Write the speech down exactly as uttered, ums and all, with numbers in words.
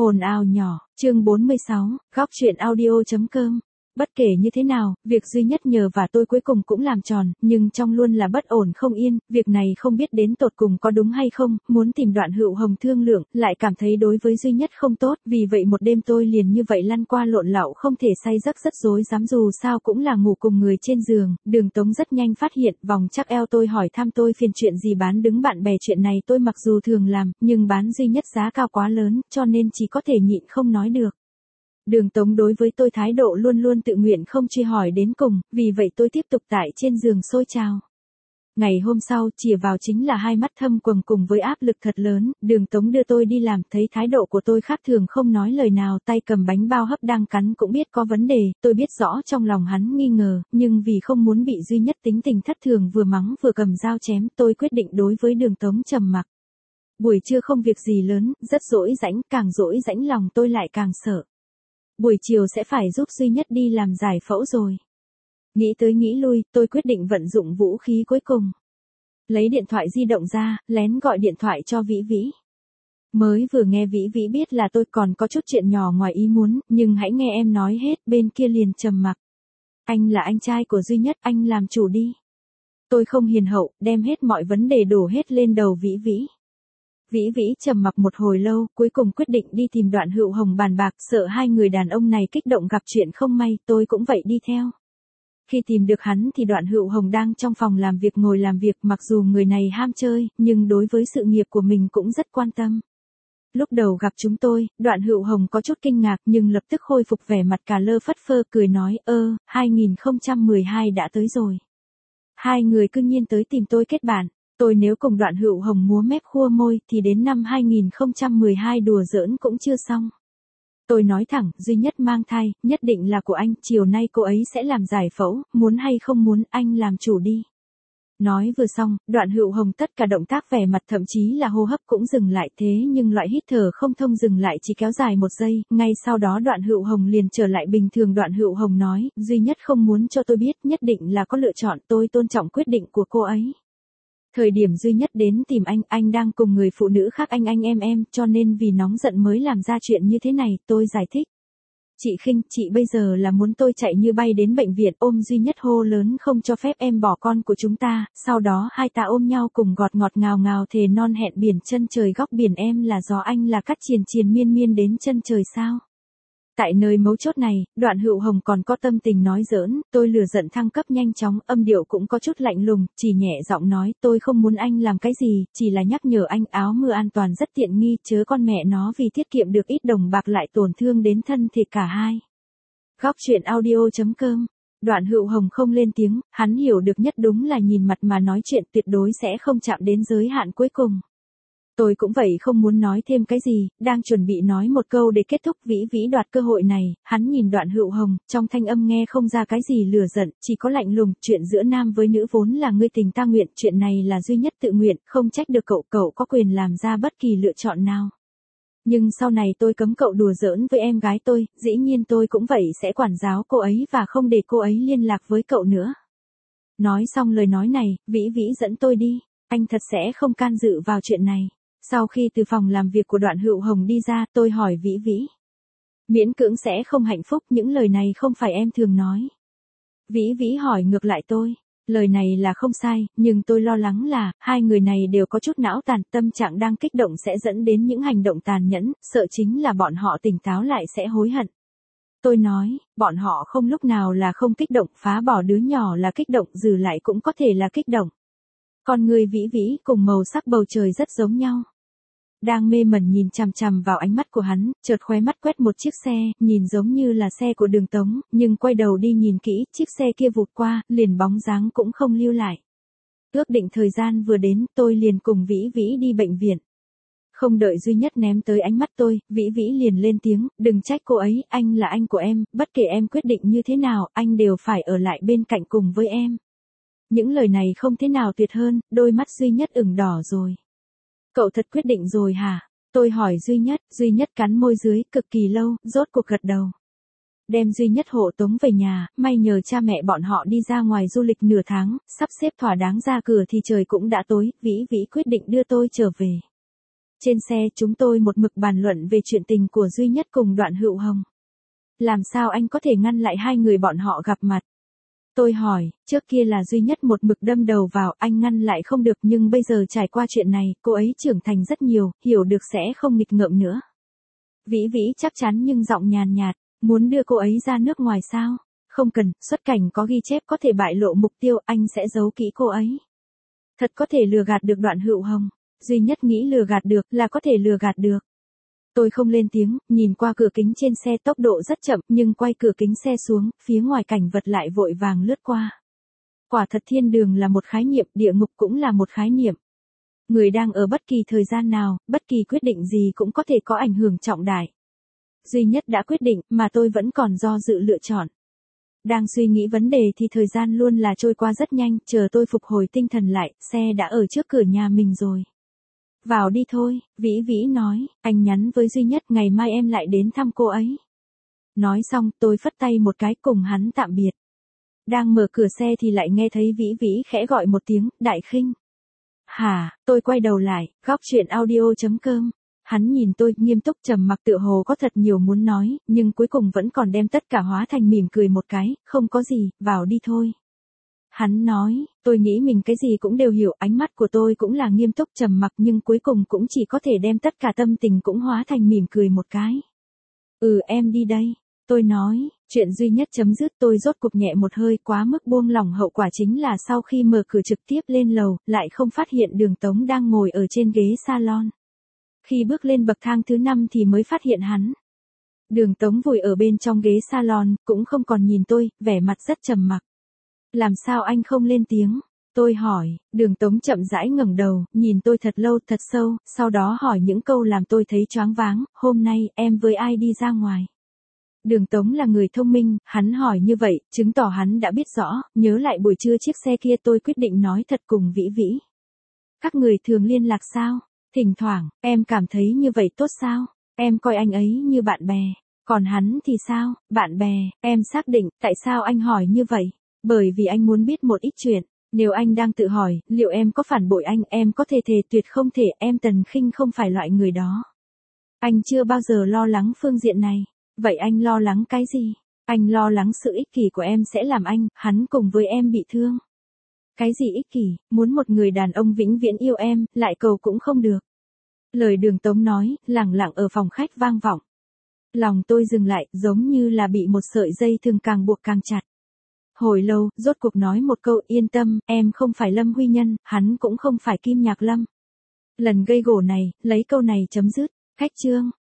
Hồn ao nhỏ, chương bốn mươi sáu, góc truyện audio chấm com. Bất kể như thế nào, việc duy nhất nhờ và tôi cuối cùng cũng làm tròn, nhưng trong luôn là bất ổn không yên, việc này không biết đến tột cùng có đúng hay không, muốn tìm Đoạn Hữu Hồng thương lượng, lại cảm thấy đối với duy nhất không tốt, vì vậy một đêm tôi liền như vậy lăn qua lộn lạo không thể say giấc rất rối rắm dù sao cũng là ngủ cùng người trên giường, Đường Tống rất nhanh phát hiện, vòng chắc eo tôi hỏi thăm tôi phiền chuyện gì bán đứng bạn bè chuyện này tôi mặc dù thường làm, nhưng bán duy nhất giá cao quá lớn, cho nên chỉ có thể nhịn không nói được. Đường Tống đối với tôi thái độ luôn luôn tự nguyện không truy hỏi đến cùng, vì vậy tôi tiếp tục tại trên giường sôi trào. Ngày hôm sau, chìa vào chính là hai mắt thâm quầng cùng với áp lực thật lớn, Đường Tống đưa tôi đi làm, thấy thái độ của tôi khác thường không nói lời nào, tay cầm bánh bao hấp đang cắn cũng biết có vấn đề, tôi biết rõ trong lòng hắn nghi ngờ, nhưng vì không muốn bị duy nhất tính tình thất thường vừa mắng vừa cầm dao chém, tôi quyết định đối với Đường Tống trầm mặc. Buổi trưa không việc gì lớn, rất dỗi rãnh, càng dỗi rãnh lòng tôi lại càng sợ. Buổi chiều sẽ phải giúp duy nhất đi làm giải phẫu rồi. Nghĩ tới nghĩ lui, tôi quyết định vận dụng vũ khí cuối cùng. Lấy điện thoại di động ra, lén gọi điện thoại cho Vĩ Vĩ. Mới vừa nghe Vĩ Vĩ biết là tôi còn có chút chuyện nhỏ ngoài ý muốn, nhưng hãy nghe em nói hết, bên kia liền trầm mặc. Anh là anh trai của duy nhất, anh làm chủ đi. Tôi không hiền hậu, đem hết mọi vấn đề đổ hết lên đầu Vĩ Vĩ. Vĩ Vĩ trầm mặc một hồi lâu, cuối cùng quyết định đi tìm Đoạn Hữu Hồng bàn bạc, sợ hai người đàn ông này kích động gặp chuyện không may, tôi cũng vậy đi theo. Khi tìm được hắn thì Đoạn Hữu Hồng đang trong phòng làm việc ngồi làm việc, mặc dù người này ham chơi, nhưng đối với sự nghiệp của mình cũng rất quan tâm. Lúc đầu gặp chúng tôi, Đoạn Hữu Hồng có chút kinh ngạc nhưng lập tức khôi phục vẻ mặt cà lơ phất phơ cười nói, ơ, hai không một hai đã tới rồi. Hai người cư nhiên tới tìm tôi kết bạn. Tôi nếu cùng Đoạn Hữu Hồng múa mép khua môi thì đến năm hai không một hai đùa giỡn cũng chưa xong. Tôi nói thẳng, duy nhất mang thai, nhất định là của anh, chiều nay cô ấy sẽ làm giải phẫu, muốn hay không muốn, anh làm chủ đi. Nói vừa xong, Đoạn Hữu Hồng tất cả động tác vẻ mặt thậm chí là hô hấp cũng dừng lại, thế nhưng loại hít thở không thông dừng lại chỉ kéo dài một giây, ngay sau đó Đoạn Hữu Hồng liền trở lại bình thường. Đoạn Hữu Hồng nói, duy nhất không muốn cho tôi biết, nhất định là có lựa chọn, tôi tôn trọng quyết định của cô ấy. Thời điểm duy nhất đến tìm anh, anh đang cùng người phụ nữ khác anh anh em em, cho nên vì nóng giận mới làm ra chuyện như thế này, tôi giải thích. Chị Khinh, chị bây giờ là muốn tôi chạy như bay đến bệnh viện ôm duy nhất hô lớn không cho phép em bỏ con của chúng ta, sau đó hai ta ôm nhau cùng gọt ngọt ngào ngào thề non hẹn biển chân trời góc biển em là gió anh là cát triền triền miên miên đến chân trời sao? Tại nơi mấu chốt này, Đoạn Hữu Hồng còn có tâm tình nói giỡn, tôi lửa giận thăng cấp nhanh chóng, âm điệu cũng có chút lạnh lùng, chỉ nhẹ giọng nói, tôi không muốn anh làm cái gì, chỉ là nhắc nhở anh áo mưa an toàn rất tiện nghi, chớ con mẹ nó vì tiết kiệm được ít đồng bạc lại tổn thương đến thân thể cả hai. Góc truyện audio chấm com. Đoạn Hữu Hồng không lên tiếng, hắn hiểu được nhất đúng là nhìn mặt mà nói chuyện tuyệt đối sẽ không chạm đến giới hạn cuối cùng. Tôi cũng vậy không muốn nói thêm cái gì, đang chuẩn bị nói một câu để kết thúc. Vĩ Vĩ đoạt cơ hội này, hắn nhìn Đoạn Hữu Hồng, trong thanh âm nghe không ra cái gì lửa giận, chỉ có lạnh lùng, chuyện giữa nam với nữ vốn là ngươi tình ta nguyện, chuyện này là duy nhất tự nguyện, không trách được cậu, cậu có quyền làm ra bất kỳ lựa chọn nào. Nhưng sau này tôi cấm cậu đùa giỡn với em gái tôi, dĩ nhiên tôi cũng vậy sẽ quản giáo cô ấy và không để cô ấy liên lạc với cậu nữa. Nói xong lời nói này, Vĩ Vĩ dẫn tôi đi, anh thật sẽ không can dự vào chuyện này. Sau khi từ phòng làm việc của Đoạn Hữu Hồng đi ra, tôi hỏi Vĩ Vĩ. Miễn cưỡng sẽ không hạnh phúc, những lời này không phải em thường nói. Vĩ Vĩ hỏi ngược lại tôi. Lời này là không sai, nhưng tôi lo lắng là, hai người này đều có chút não tàn, tâm trạng đang kích động sẽ dẫn đến những hành động tàn nhẫn, sợ chính là bọn họ tỉnh táo lại sẽ hối hận. Tôi nói, bọn họ không lúc nào là không kích động, phá bỏ đứa nhỏ là kích động, giữ lại cũng có thể là kích động. Con người Vĩ Vĩ cùng màu sắc bầu trời rất giống nhau. Đang mê mẩn nhìn chằm chằm vào ánh mắt của hắn, chợt khóe mắt quét một chiếc xe, nhìn giống như là xe của Đường Tống, nhưng quay đầu đi nhìn kỹ, chiếc xe kia vụt qua, liền bóng dáng cũng không lưu lại. Ước định thời gian vừa đến, tôi liền cùng Vĩ Vĩ đi bệnh viện. Không đợi duy nhất ném tới ánh mắt tôi, Vĩ Vĩ liền lên tiếng, đừng trách cô ấy, anh là anh của em, bất kể em quyết định như thế nào, anh đều phải ở lại bên cạnh cùng với em. Những lời này không thế nào tuyệt hơn, đôi mắt duy nhất ửng đỏ rồi. Cậu thật quyết định rồi hả? Tôi hỏi duy nhất, duy nhất cắn môi dưới, cực kỳ lâu, rốt cuộc gật đầu. Đem duy nhất hộ tống về nhà, may nhờ cha mẹ bọn họ đi ra ngoài du lịch nửa tháng, sắp xếp thỏa đáng ra cửa thì trời cũng đã tối, Vĩ Vĩ quyết định đưa tôi trở về. trên xe chúng tôi một mực bàn luận về chuyện tình của Duy Nhất cùng Đoạn Hữu Hồng. Làm sao anh có thể ngăn lại hai người bọn họ gặp mặt? Tôi hỏi, trước kia là Duy Nhất một mực đâm đầu vào, anh ngăn lại không được, nhưng bây giờ trải qua chuyện này, cô ấy trưởng thành rất nhiều, hiểu được sẽ không nghịch ngợm nữa. Vĩ Vĩ chắc chắn nhưng giọng nhàn nhạt, muốn đưa cô ấy ra nước ngoài sao? Không cần, xuất cảnh có ghi chép có thể bại lộ mục tiêu, anh sẽ giấu kỹ cô ấy. Thật có thể lừa gạt được Đoạn Hữu Hồng. Duy Nhất nghĩ lừa gạt được là có thể lừa gạt được. Tôi không lên tiếng, nhìn qua cửa kính trên xe, tốc độ rất chậm, nhưng quay cửa kính xe xuống, phía ngoài cảnh vật lại vội vàng lướt qua. Quả thật thiên đường là một khái niệm, địa ngục cũng là một khái niệm. Người đang ở bất kỳ thời gian nào, bất kỳ quyết định gì cũng có thể có ảnh hưởng trọng đại. Duy Nhất đã quyết định, mà tôi vẫn còn do dự lựa chọn. Đang suy nghĩ vấn đề thì thời gian luôn là trôi qua rất nhanh, chờ tôi phục hồi tinh thần lại, xe đã ở trước cửa nhà mình rồi. Vào đi thôi, Vĩ Vĩ nói, anh nhắn với Duy Nhất ngày mai em lại đến thăm cô ấy. Nói xong tôi phất tay một cái cùng hắn tạm biệt. Đang mở cửa xe thì lại nghe thấy Vĩ Vĩ khẽ gọi một tiếng, Đại Khinh. Hả, tôi quay đầu lại, góc chuyện audio chấm com. Hắn nhìn tôi, nghiêm túc trầm mặc tựa hồ có thật nhiều muốn nói, nhưng cuối cùng vẫn còn đem tất cả hóa thành mỉm cười một cái, không có gì, vào đi thôi. Hắn nói, tôi nghĩ mình cái gì cũng đều hiểu, ánh mắt của tôi cũng là nghiêm túc trầm mặc nhưng cuối cùng cũng chỉ có thể đem tất cả tâm tình cũng hóa thành mỉm cười một cái. Ừ em đi đây. Tôi nói, chuyện Duy Nhất chấm dứt, tôi rốt cục nhẹ một hơi, quá mức buông lỏng, hậu quả chính là sau khi mở cửa trực tiếp lên lầu, lại không phát hiện Đường Tống đang ngồi ở trên ghế salon. Khi bước lên bậc thang thứ năm thì mới phát hiện hắn. Đường Tống vùi ở bên trong ghế salon, cũng không còn nhìn tôi, vẻ mặt rất trầm mặc. Làm sao anh không lên tiếng? Tôi hỏi, Đường Tống chậm rãi ngẩng đầu, nhìn tôi thật lâu thật sâu, sau đó hỏi những câu làm tôi thấy choáng váng, hôm nay em với ai đi ra ngoài? Đường Tống là người thông minh, hắn hỏi như vậy, chứng tỏ hắn đã biết rõ, nhớ lại buổi trưa chiếc xe kia tôi quyết định nói thật cùng Vĩ Vĩ. Các người thường liên lạc sao? Thỉnh thoảng, em cảm thấy như vậy tốt sao? Em coi anh ấy như bạn bè. Còn hắn thì sao? Bạn bè, em xác định, tại sao anh hỏi như vậy? Bởi vì anh muốn biết một ít chuyện. Nếu anh đang tự hỏi, liệu em có phản bội anh, em có thể thề tuyệt không thể, em Tần Khinh không phải loại người đó. Anh chưa bao giờ lo lắng phương diện này. Vậy anh lo lắng cái gì? Anh lo lắng sự ích kỷ của em sẽ làm anh, hắn cùng với em bị thương. Cái gì ích kỷ, muốn một người đàn ông vĩnh viễn yêu em, lại cầu cũng không được. Lời Đường Tống nói, lẳng lặng ở phòng khách vang vọng. Lòng tôi dừng lại, giống như là bị một sợi dây thừng càng buộc càng chặt. Hồi lâu, rốt cuộc nói một câu, yên tâm, em không phải Lâm Huy Nhân, hắn cũng không phải Kim Nhạc Lâm. Lần gây gổ này, lấy câu này chấm dứt. Cách chương.